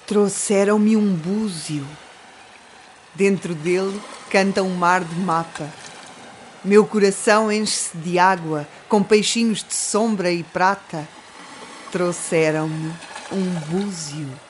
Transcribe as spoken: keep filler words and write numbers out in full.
Trouxeram-me um búzio. Dentro dele canta um mar de mapa. Meu coração enche-se de água, com peixinhos de sombra e prata. Trouxeram-me um búzio.